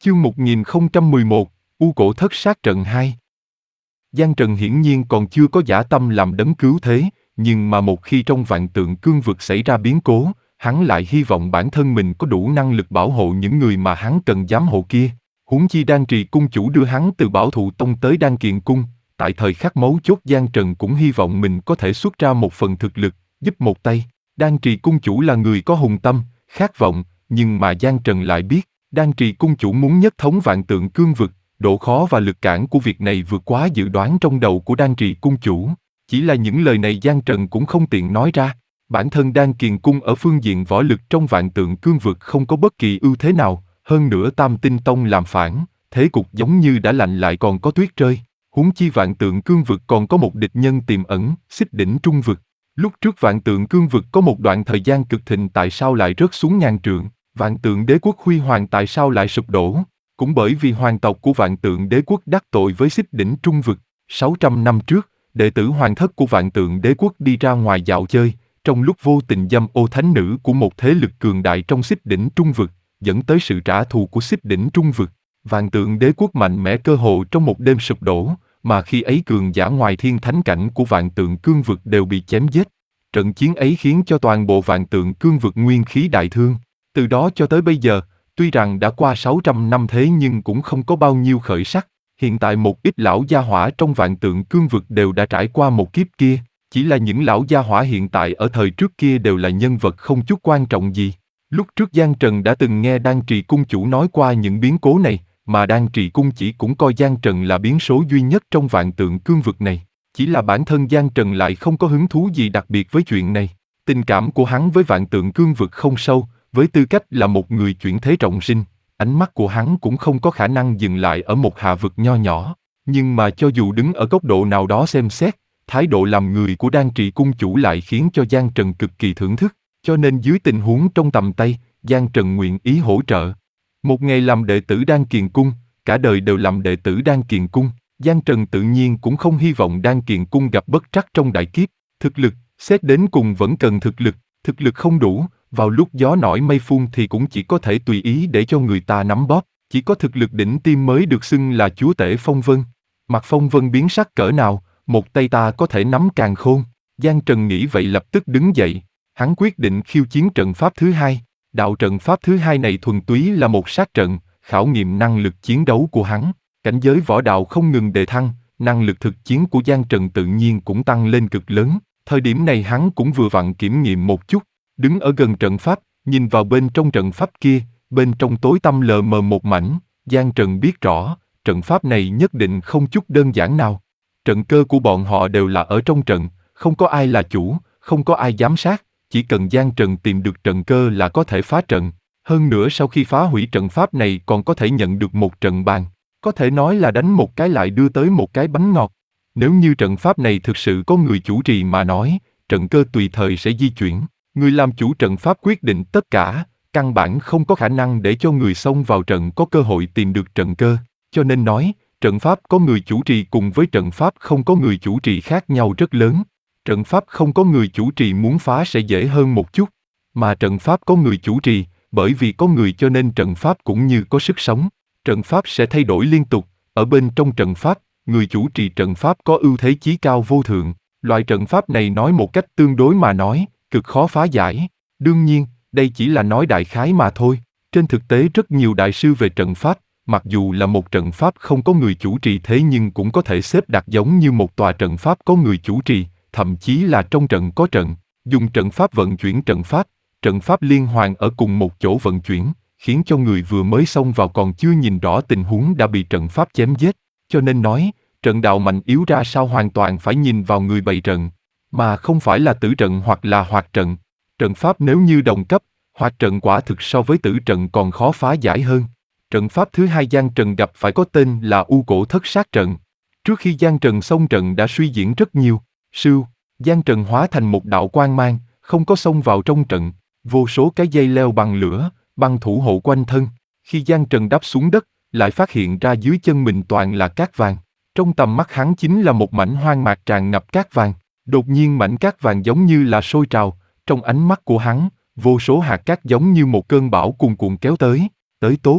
Chương 1011, U Cổ Thất Sát Trận 2. Giang Trần hiển nhiên còn chưa có dã tâm làm đấng cứu thế, nhưng mà một khi trong vạn tượng cương vực xảy ra biến cố, hắn lại hy vọng bản thân mình có đủ năng lực bảo hộ những người mà hắn cần giám hộ kia. Huống chi Đan Trì cung chủ đưa hắn từ Bảo Thụ Tông tới Đan Kiền cung, tại thời khắc mấu chốt Giang Trần cũng hy vọng mình có thể xuất ra một phần thực lực, giúp một tay. Đan Trì cung chủ là người có hùng tâm, khát vọng, nhưng mà Giang Trần lại biết, Đan Trì cung chủ muốn nhất thống vạn tượng cương vực, độ khó và lực cản của việc này vượt quá dự đoán trong đầu của Đan Trì cung chủ. Chỉ là những lời này Giang Trần cũng không tiện nói ra. Bản thân Đan Kiền cung ở phương diện võ lực trong vạn tượng cương vực không có bất kỳ ưu thế nào, hơn nữa Tam Tinh Tông làm phản, thế cục giống như đã lạnh lại còn có tuyết rơi. Huống chi vạn tượng cương vực còn có một địch nhân tiềm ẩn, Xích Đỉnh Trung vực. Lúc trước vạn tượng cương vực có một đoạn thời gian cực thịnh tại sao lại rớt xuống ngàn trượng, vạn tượng đế quốc huy hoàng tại sao lại sụp đổ, cũng bởi vì hoàng tộc của vạn tượng đế quốc đắc tội với Xích Đỉnh Trung vực. 600 năm trước, đệ tử hoàng thất của vạn tượng đế quốc đi ra ngoài dạo chơi, trong lúc vô tình dâm ô thánh nữ của một thế lực cường đại trong Xích Đỉnh Trung vực, dẫn tới sự trả thù của Xích Đỉnh Trung vực. Vạn tượng đế quốc mạnh mẽ cơ hồ trong một đêm sụp đổ, mà khi ấy cường giả ngoài thiên thánh cảnh của vạn tượng cương vực đều bị chém giết. Trận chiến ấy khiến cho toàn bộ vạn tượng cương vực nguyên khí đại thương. Từ đó cho tới bây giờ, tuy rằng đã qua 600 năm thế nhưng cũng không có bao nhiêu khởi sắc. Hiện tại một ít lão gia hỏa trong vạn tượng cương vực đều đã trải qua một kiếp kia. Chỉ là những lão gia hỏa hiện tại ở thời trước kia đều là nhân vật không chút quan trọng gì. Lúc trước Giang Trần đã từng nghe Đan Trì cung chủ nói qua những biến cố này, mà Đan Trì cung chỉ cũng coi Giang Trần là biến số duy nhất trong vạn tượng cương vực này. Chỉ là bản thân Giang Trần lại không có hứng thú gì đặc biệt với chuyện này. Tình cảm của hắn với vạn tượng cương vực không sâu, với tư cách là một người chuyển thế trọng sinh, ánh mắt của hắn cũng không có khả năng dừng lại ở một hạ vực nho nhỏ. Nhưng mà cho dù đứng ở góc độ nào đó xem xét, thái độ làm người của Đan Trì cung chủ lại khiến cho Giang Trần cực kỳ thưởng thức, cho nên dưới tình huống trong tầm tay, Giang Trần nguyện ý hỗ trợ. Một ngày làm đệ tử Đan Kiền cung, cả đời đều làm đệ tử Đan Kiền cung, Giang Trần tự nhiên cũng không hy vọng Đan Kiền cung gặp bất trắc trong đại kiếp. Thực lực, xét đến cùng vẫn cần thực lực không đủ, vào lúc gió nổi mây phun thì cũng chỉ có thể tùy ý để cho người ta nắm bóp, chỉ có thực lực đỉnh tiêm mới được xưng là chúa tể phong vân. Mặt phong vân biến sắc cỡ nào, một tay ta có thể nắm càn khôn. Giang Trần nghĩ vậy lập tức đứng dậy, hắn quyết định khiêu chiến trận pháp thứ hai. Đạo trận pháp thứ hai này thuần túy là một sát trận, khảo nghiệm năng lực chiến đấu của hắn. Cảnh giới võ đạo không ngừng đề thăng, năng lực thực chiến của Giang Trần tự nhiên cũng tăng lên cực lớn. Thời điểm này hắn cũng vừa vặn kiểm nghiệm một chút, đứng ở gần trận pháp, nhìn vào bên trong trận pháp kia, bên trong tối tăm lờ mờ một mảnh. Giang Trần biết rõ, trận pháp này nhất định không chút đơn giản nào. Trận cơ của bọn họ đều là ở trong trận, không có ai là chủ, không có ai giám sát, chỉ cần Giang Trần tìm được trận cơ là có thể phá trận. Hơn nữa sau khi phá hủy trận pháp này còn có thể nhận được một trận bàn. Có thể nói là đánh một cái lại đưa tới một cái bánh ngọt. Nếu như trận pháp này thực sự có người chủ trì mà nói, trận cơ tùy thời sẽ di chuyển. Người làm chủ trận pháp quyết định tất cả, căn bản không có khả năng để cho người xông vào trận có cơ hội tìm được trận cơ. Cho nên nói, trận pháp có người chủ trì cùng với trận pháp không có người chủ trì khác nhau rất lớn. Trận pháp không có người chủ trì muốn phá sẽ dễ hơn một chút, mà trận pháp có người chủ trì, bởi vì có người cho nên trận pháp cũng như có sức sống. Trận pháp sẽ thay đổi liên tục, ở bên trong trận pháp, người chủ trì trận pháp có ưu thế chí cao vô thượng. Loại trận pháp này nói một cách tương đối mà nói, cực khó phá giải. Đương nhiên, đây chỉ là nói đại khái mà thôi. Trên thực tế rất nhiều đại sư về trận pháp, mặc dù là một trận pháp không có người chủ trì thế nhưng cũng có thể xếp đặt giống như một tòa trận pháp có người chủ trì, thậm chí là trong trận có trận, dùng trận pháp vận chuyển trận pháp liên hoàn ở cùng một chỗ vận chuyển, khiến cho người vừa mới xông vào còn chưa nhìn rõ tình huống đã bị trận pháp chém giết. Cho nên nói, trận đạo mạnh yếu ra sao hoàn toàn phải nhìn vào người bày trận, mà không phải là tử trận hoặc là hoạt trận. Trận pháp nếu như đồng cấp, hoạt trận quả thực so với tử trận còn khó phá giải hơn. Trận pháp thứ hai Giang Trần gặp phải có tên là U Cổ Thất Sát Trận. Trước khi Giang Trần xông trận đã suy diễn rất nhiều. Sưu, Giang Trần hóa thành một đạo quang mang, không có xông vào trong trận. Vô số cái dây leo bằng lửa, băng thủ hộ quanh thân. Khi Giang Trần đáp xuống đất, lại phát hiện ra dưới chân mình toàn là cát vàng. Trong tầm mắt hắn chính là một mảnh hoang mạc tràn ngập cát vàng. Đột nhiên mảnh cát vàng giống như là sôi trào. Trong ánh mắt của hắn, vô số hạt cát giống như một cơn bão cuồn cuộn kéo tới. Tới tốt.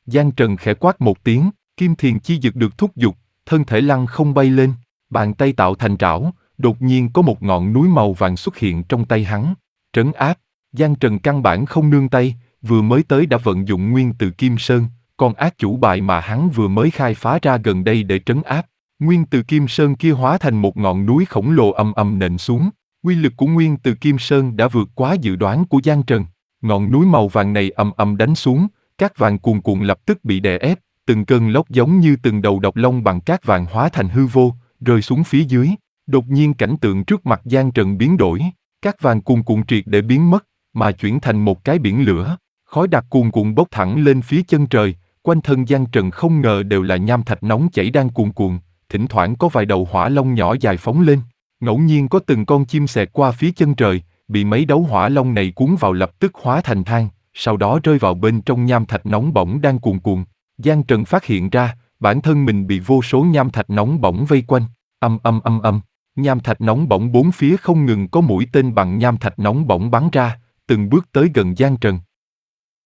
Giang Trần khẽ quát một tiếng, kim thiền chi dực được thúc giục, thân thể lăng không bay lên, bàn tay tạo thành trảo, đột nhiên có một ngọn núi màu vàng xuất hiện trong tay hắn, trấn áp. Giang Trần căn bản không nương tay, vừa mới tới đã vận dụng nguyên từ Kim Sơn, con ác chủ bài mà hắn vừa mới khai phá ra gần đây để trấn áp. Nguyên từ Kim Sơn kia hóa thành một ngọn núi khổng lồ ầm ầm nện xuống. Uy lực của nguyên từ Kim Sơn đã vượt quá dự đoán của Giang Trần. Ngọn núi màu vàng này ầm ầm đánh xuống, cát vàng cuồn cuộn lập tức bị đè ép, từng cơn lốc giống như từng đầu độc long bằng cát vàng hóa thành hư vô, rơi xuống phía dưới. Đột nhiên cảnh tượng trước mặt Giang Trần biến đổi, cát vàng cuồn cuộn triệt để biến mất, mà chuyển thành một cái biển lửa, khói đặc cuồn cuộn bốc thẳng lên phía chân trời, quanh thân Giang Trần không ngờ đều là nham thạch nóng chảy đang cuồn cuộn, thỉnh thoảng có vài đầu hỏa long nhỏ dài phóng lên, ngẫu nhiên có từng con chim xẹt qua phía chân trời, bị mấy đấu hỏa long này cuốn vào lập tức hóa thành than, sau đó rơi vào bên trong nham thạch nóng bỏng đang cuồn cuộn. Giang Trần phát hiện ra, bản thân mình bị vô số nham thạch nóng bỏng vây quanh, nham thạch nóng bỏng bốn phía không ngừng có mũi tên bằng nham thạch nóng bỏng bắn ra, từng bước tới gần Giang Trần.